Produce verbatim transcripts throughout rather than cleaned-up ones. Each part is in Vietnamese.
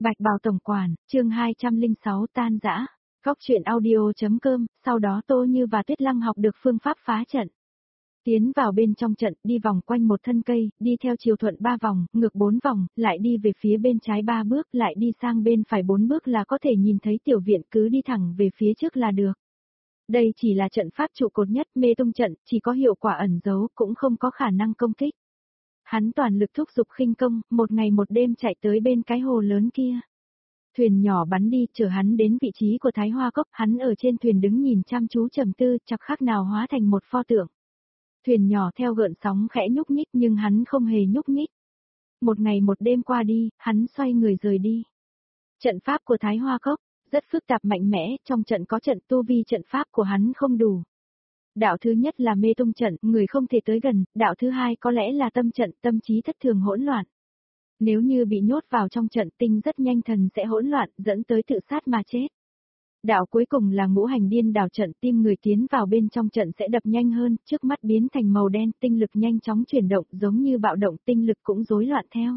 Bạch Bào Tổng Quản, chương hai trăm lẻ sáu tan rã. Góc truyện audio.com, sau đó Tô Như và Tuyết Lăng học được phương pháp phá trận. Tiến vào bên trong trận, đi vòng quanh một thân cây, đi theo chiều thuận ba vòng, ngược bốn vòng, lại đi về phía bên trái ba bước, lại đi sang bên phải bốn bước là có thể nhìn thấy tiểu viện, cứ đi thẳng về phía trước là được. Đây chỉ là trận pháp trụ cột nhất, mê tung trận, chỉ có hiệu quả ẩn giấu, cũng không có khả năng công kích. Hắn toàn lực thúc giục khinh công, một ngày một đêm chạy tới bên cái hồ lớn kia. Thuyền nhỏ bắn đi, chở hắn đến vị trí của Thái Hoa Cốc, hắn ở trên thuyền đứng nhìn chăm chú trầm tư, chọc khác nào hóa thành một pho tượng. Thuyền nhỏ theo gợn sóng khẽ nhúc nhích nhưng hắn không hề nhúc nhích. Một ngày một đêm qua đi, hắn xoay người rời đi. Trận pháp của Thái Hoa Cốc, rất phức tạp mạnh mẽ, trong trận có trận tu vi trận pháp của hắn không đủ. Đạo thứ nhất là mê tung trận, người không thể tới gần, đạo thứ hai có lẽ là tâm trận, tâm trí thất thường hỗn loạn. Nếu như bị nhốt vào trong trận tinh rất nhanh thần sẽ hỗn loạn, dẫn tới tự sát mà chết. Đạo cuối cùng là ngũ hành điên đảo trận, tim người tiến vào bên trong trận sẽ đập nhanh hơn, trước mắt biến thành màu đen, tinh lực nhanh chóng chuyển động, giống như bạo động, tinh lực cũng rối loạn theo.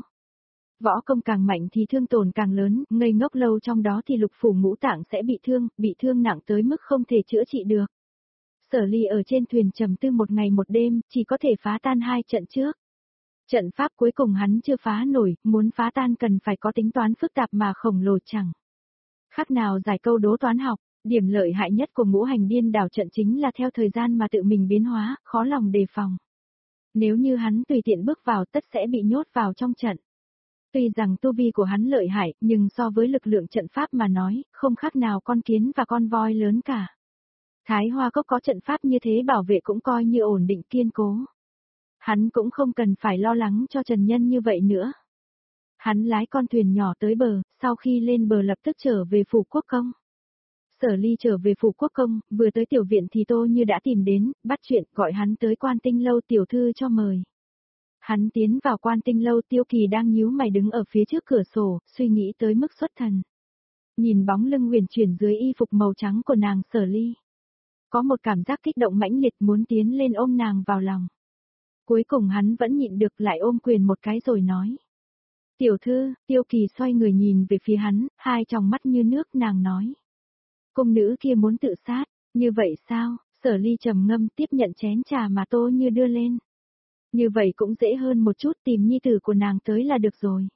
Võ công càng mạnh thì thương tổn càng lớn, ngây ngốc lâu trong đó thì lục phủ ngũ tạng sẽ bị thương, bị thương nặng tới mức không thể chữa trị được. Sở Ly ở trên thuyền trầm tư một ngày một đêm, chỉ có thể phá tan hai trận trước. Trận pháp cuối cùng hắn chưa phá nổi, muốn phá tan cần phải có tính toán phức tạp mà khổng lồ chẳng. Khác nào giải câu đố toán học, điểm lợi hại nhất của ngũ hành điên đảo trận chính là theo thời gian mà tự mình biến hóa, khó lòng đề phòng. Nếu như hắn tùy tiện bước vào tất sẽ bị nhốt vào trong trận. Tuy rằng tu vi của hắn lợi hại, nhưng so với lực lượng trận pháp mà nói, không khác nào con kiến và con voi lớn cả. Thái Hoa Cốc có trận pháp như thế bảo vệ cũng coi như ổn định kiên cố. Hắn cũng không cần phải lo lắng cho Trần Nhân như vậy nữa. Hắn lái con thuyền nhỏ tới bờ, sau khi lên bờ lập tức trở về Phủ Quốc Công. Sở Ly trở về Phủ Quốc Công, vừa tới tiểu viện thì Tô Như đã tìm đến, bắt chuyện gọi hắn tới Quan Tinh Lâu tiểu thư cho mời. Hắn tiến vào Quan Tinh Lâu, Tiêu Kỳ đang nhíu mày đứng ở phía trước cửa sổ, suy nghĩ tới mức xuất thần. Nhìn bóng lưng huyền chuyển dưới y phục màu trắng của nàng Sở Ly. Có một cảm giác kích động mãnh liệt muốn tiến lên ôm nàng vào lòng. Cuối cùng hắn vẫn nhịn được lại ôm quyền một cái rồi nói. Tiểu thư, Tiêu Kỳ xoay người nhìn về phía hắn, hai tròng mắt như nước, nàng nói. Cung nữ kia muốn tự sát, như vậy sao? Sở Ly trầm ngâm tiếp nhận chén trà mà Tô Như đưa lên. Như vậy cũng dễ hơn một chút, tìm nhi tử của nàng tới là được rồi.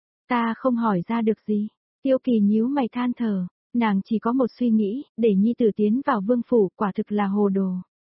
Ta không hỏi ra được gì. Tiêu Kỳ nhíu mày than thở, nàng chỉ có một suy nghĩ, để nhi tử tiến vào vương phủ, quả thực là hồ đồ.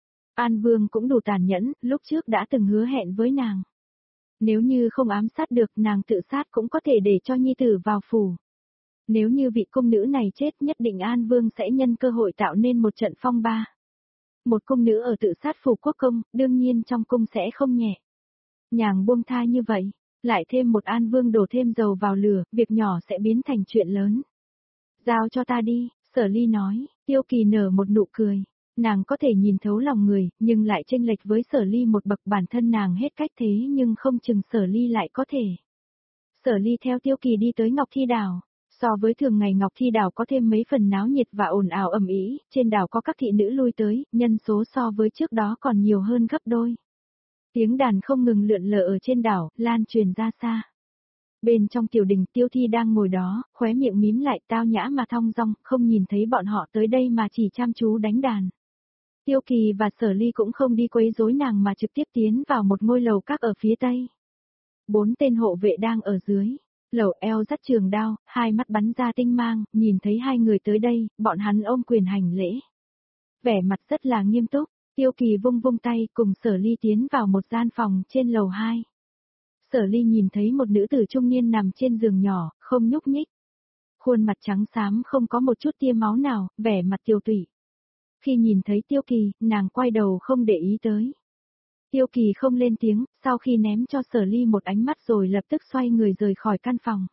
An Vương cũng đủ tàn nhẫn, lúc trước đã từng hứa hẹn với nàng. Nếu như không ám sát được, nàng tự sát cũng có thể để cho nhi tử vào phủ. Nếu như vị cung nữ này chết, nhất định An Vương sẽ nhân cơ hội tạo nên một trận phong ba. Một cung nữ ở tự sát Phủ Quốc Công, đương nhiên trong cung sẽ không nhẹ. Nhàng buông tha như vậy, lại thêm một An Vương đổ thêm dầu vào lửa, việc nhỏ sẽ biến thành chuyện lớn. Giao cho ta đi, Sở Ly nói. Tiêu Kỳ nở một nụ cười. Nàng có thể nhìn thấu lòng người, nhưng lại chênh lệch với Sở Ly một bậc, bản thân nàng hết cách thế nhưng không chừng Sở Ly lại có thể. Sở Ly theo Tiêu Kỳ đi tới Ngọc Thi Đảo. So với thường ngày Ngọc Thi Đảo có thêm mấy phần náo nhiệt và ồn ào ầm ĩ, trên đảo có các thị nữ lui tới, nhân số so với trước đó còn nhiều hơn gấp đôi. Tiếng đàn không ngừng lượn lờ ở trên đảo, lan truyền ra xa. Bên trong tiểu đình, Tiêu Thi đang ngồi đó, khóe miệng mím lại, tao nhã mà thong dong, không nhìn thấy bọn họ tới đây mà chỉ chăm chú đánh đàn. Tiêu Kỳ và Sở Ly cũng không đi quấy rối nàng mà trực tiếp tiến vào một ngôi lầu các ở phía tây. Bốn tên hộ vệ đang ở dưới. Lầu eo dắt trường đao, hai mắt bắn ra tinh mang, nhìn thấy hai người tới đây, bọn hắn ôm quyền hành lễ. Vẻ mặt rất là nghiêm túc, Tiêu Kỳ vung vung tay cùng Sở Ly tiến vào một gian phòng trên lầu hai. Sở Ly nhìn thấy một nữ tử trung niên nằm trên giường nhỏ, không nhúc nhích. Khuôn mặt trắng xám không có một chút tia máu nào, vẻ mặt tiều tụy. Khi nhìn thấy Tiêu Kỳ, nàng quay đầu không để ý tới. Tiêu Kỳ không lên tiếng, sau khi ném cho Sở Ly một ánh mắt rồi lập tức xoay người rời khỏi căn phòng.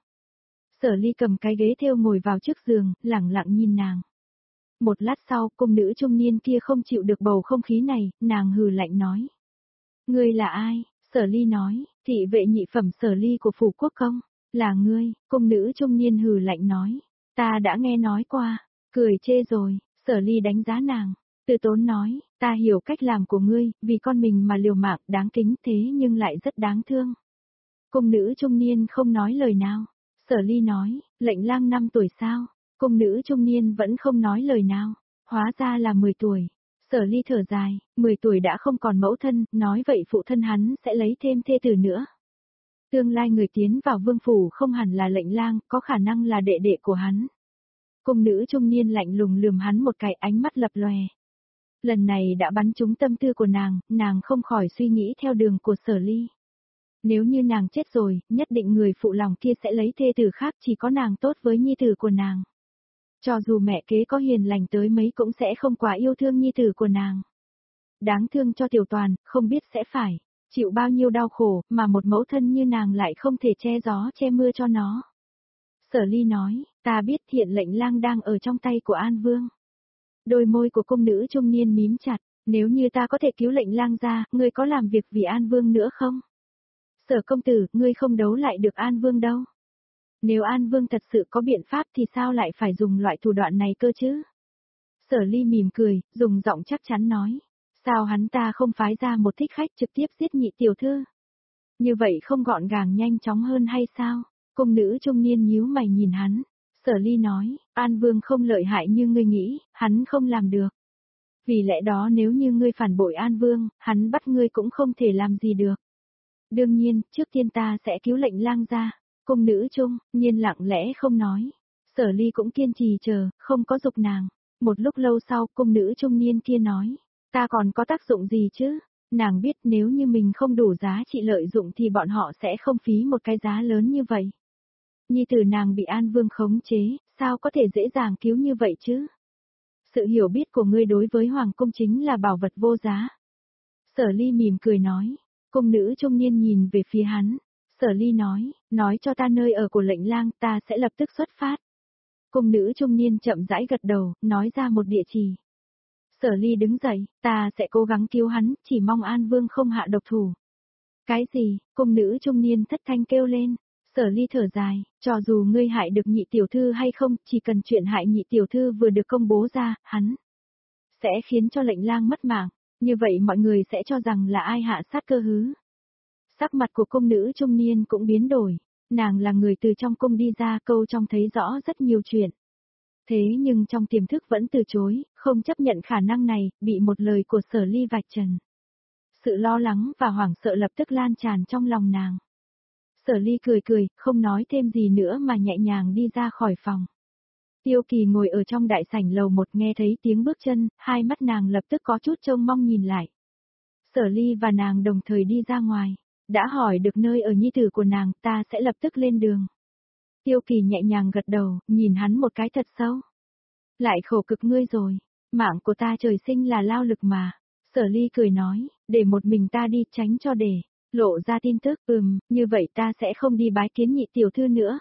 Sở Ly cầm cái ghế thêu ngồi vào trước giường, lẳng lặng nhìn nàng. Một lát sau, cung nữ trung niên kia không chịu được bầu không khí này, nàng hừ lạnh nói. Ngươi là ai? Sở Ly nói, thị vệ nhị phẩm Sở Ly của Phủ Quốc Công. Là ngươi, cung nữ trung niên hừ lạnh nói. Ta đã nghe nói qua, cười chê rồi, Sở Ly đánh giá nàng. Từ Tốn nói, ta hiểu cách làm của ngươi, vì con mình mà liều mạng, đáng kính thế nhưng lại rất đáng thương. Cung nữ trung niên không nói lời nào. Sở Ly nói, lệnh lang năm tuổi sao? Cung nữ trung niên vẫn không nói lời nào. Hóa ra là mười tuổi. Sở Ly thở dài, mười tuổi đã không còn mẫu thân, nói vậy phụ thân hắn sẽ lấy thêm thê tử nữa. Tương lai người tiến vào vương phủ không hẳn là lệnh lang, có khả năng là đệ đệ của hắn. Cung nữ trung niên lạnh lùng lườm hắn một cái, ánh mắt lập lòe. Lần này đã bắn trúng tâm tư của nàng, nàng không khỏi suy nghĩ theo đường của Sở Ly. Nếu như nàng chết rồi, nhất định người phụ lòng kia sẽ lấy thê tử khác, chỉ có nàng tốt với nhi tử của nàng. Cho dù mẹ kế có hiền lành tới mấy cũng sẽ không quá yêu thương nhi tử của nàng. Đáng thương cho Tiểu Toàn, không biết sẽ phải chịu bao nhiêu đau khổ, mà một mẫu thân như nàng lại không thể che gió che mưa cho nó. Sở Ly nói, ta biết hiện lệnh lang đang ở trong tay của An Vương. Đôi môi của cung nữ trung niên mím chặt, nếu như ta có thể cứu lệnh lang ra, ngươi có làm việc vì An Vương nữa không? Sở công tử, ngươi không đấu lại được An Vương đâu. Nếu An Vương thật sự có biện pháp thì sao lại phải dùng loại thủ đoạn này cơ chứ? Sở Ly mỉm cười, dùng giọng chắc chắn nói. Sao hắn ta không phái ra một thích khách trực tiếp giết nhị tiểu thư? Như vậy không gọn gàng nhanh chóng hơn hay sao? Cung nữ trung niên nhíu mày nhìn hắn. Sở Ly nói, An Vương không lợi hại như ngươi nghĩ, hắn không làm được. Vì lẽ đó nếu như ngươi phản bội An Vương, hắn bắt ngươi cũng không thể làm gì được. Đương nhiên, trước tiên ta sẽ cứu lệnh lang ra. Cung nữ trung niên lặng lẽ không nói. Sở Ly cũng kiên trì chờ, không có dục nàng. Một lúc lâu sau, cung nữ trung niên kia nói, ta còn có tác dụng gì chứ? Nàng biết nếu như mình không đủ giá trị lợi dụng thì bọn họ sẽ không phí một cái giá lớn như vậy. Nhi tử nàng bị An Vương khống chế, sao có thể dễ dàng cứu như vậy chứ? Sự hiểu biết của ngươi đối với Hoàng cung chính là bảo vật vô giá. Sở Ly mỉm cười nói, cung nữ trung niên nhìn về phía hắn. Sở Ly nói, nói cho ta nơi ở của lệnh lang, ta sẽ lập tức xuất phát. Cung nữ trung niên chậm rãi gật đầu, nói ra một địa chỉ. Sở Ly đứng dậy, ta sẽ cố gắng cứu hắn, chỉ mong An Vương không hạ độc thủ. Cái gì? Cung nữ trung niên thất thanh kêu lên. Sở Ly thở dài, cho dù ngươi hại được nhị tiểu thư hay không, chỉ cần chuyện hại nhị tiểu thư vừa được công bố ra, hắn sẽ khiến cho lệnh lang mất mạng. Như vậy mọi người sẽ cho rằng là ai hạ sát cơ hứ. Sắc mặt của cung nữ trung niên cũng biến đổi. Nàng là người từ trong cung đi ra, câu trong thấy rõ rất nhiều chuyện. Thế nhưng trong tiềm thức vẫn từ chối, không chấp nhận khả năng này, bị một lời của Sở Ly vạch trần. Sự lo lắng và hoảng sợ lập tức lan tràn trong lòng nàng. Sở Ly cười cười, không nói thêm gì nữa mà nhẹ nhàng đi ra khỏi phòng. Tiêu Kỳ ngồi ở trong đại sảnh lầu một nghe thấy tiếng bước chân, hai mắt nàng lập tức có chút trông mong nhìn lại. Sở Ly và nàng đồng thời đi ra ngoài. Đã hỏi được nơi ở nhi tử của nàng, ta sẽ lập tức lên đường. Tiêu Kỳ nhẹ nhàng gật đầu, nhìn hắn một cái thật sâu. Lại khổ cực ngươi rồi, mạng của ta trời sinh là lao lực mà. Sở Ly cười nói, để một mình ta đi tránh cho để lộ ra tin tức, ừm, như vậy ta sẽ không đi bái kiến nhị tiểu thư nữa.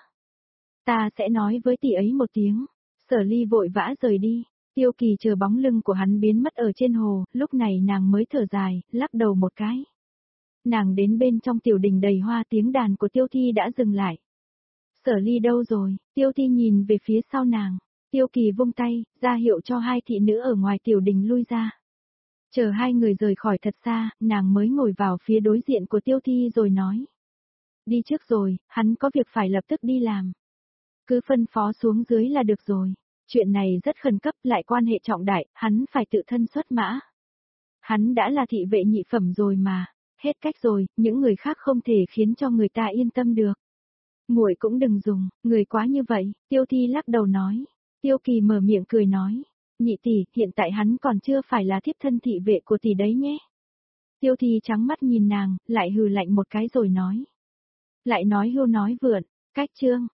Ta sẽ nói với tỷ ấy một tiếng. Sở Ly vội vã rời đi, Tiêu Kỳ chờ bóng lưng của hắn biến mất ở trên hồ, lúc này nàng mới thở dài, lắc đầu một cái. Nàng đến bên trong tiểu đình đầy hoa, tiếng đàn của Tiêu Thi đã dừng lại. Sở Ly đâu rồi? Tiêu Thi nhìn về phía sau nàng. Tiêu Kỳ vung tay, ra hiệu cho hai thị nữ ở ngoài tiểu đình lui ra. Chờ hai người rời khỏi thật xa, nàng mới ngồi vào phía đối diện của Tiêu Thi rồi nói. Đi trước rồi, hắn có việc phải lập tức đi làm. Cứ phân phó xuống dưới là được rồi. Chuyện này rất khẩn cấp, lại quan hệ trọng đại, hắn phải tự thân xuất mã. Hắn đã là thị vệ nhị phẩm rồi mà. Hết cách rồi, những người khác không thể khiến cho người ta yên tâm được. Muội cũng đừng dùng, người quá như vậy, Tiêu Thi lắc đầu nói. Tiêu Kỳ mở miệng cười nói. Nhị tỷ, hiện tại hắn còn chưa phải là thiếp thân thị vệ của tỷ đấy nhé. Tiêu Thi trắng mắt nhìn nàng, lại hừ lạnh một cái rồi nói. Lại nói hưu nói vượn, cách chương.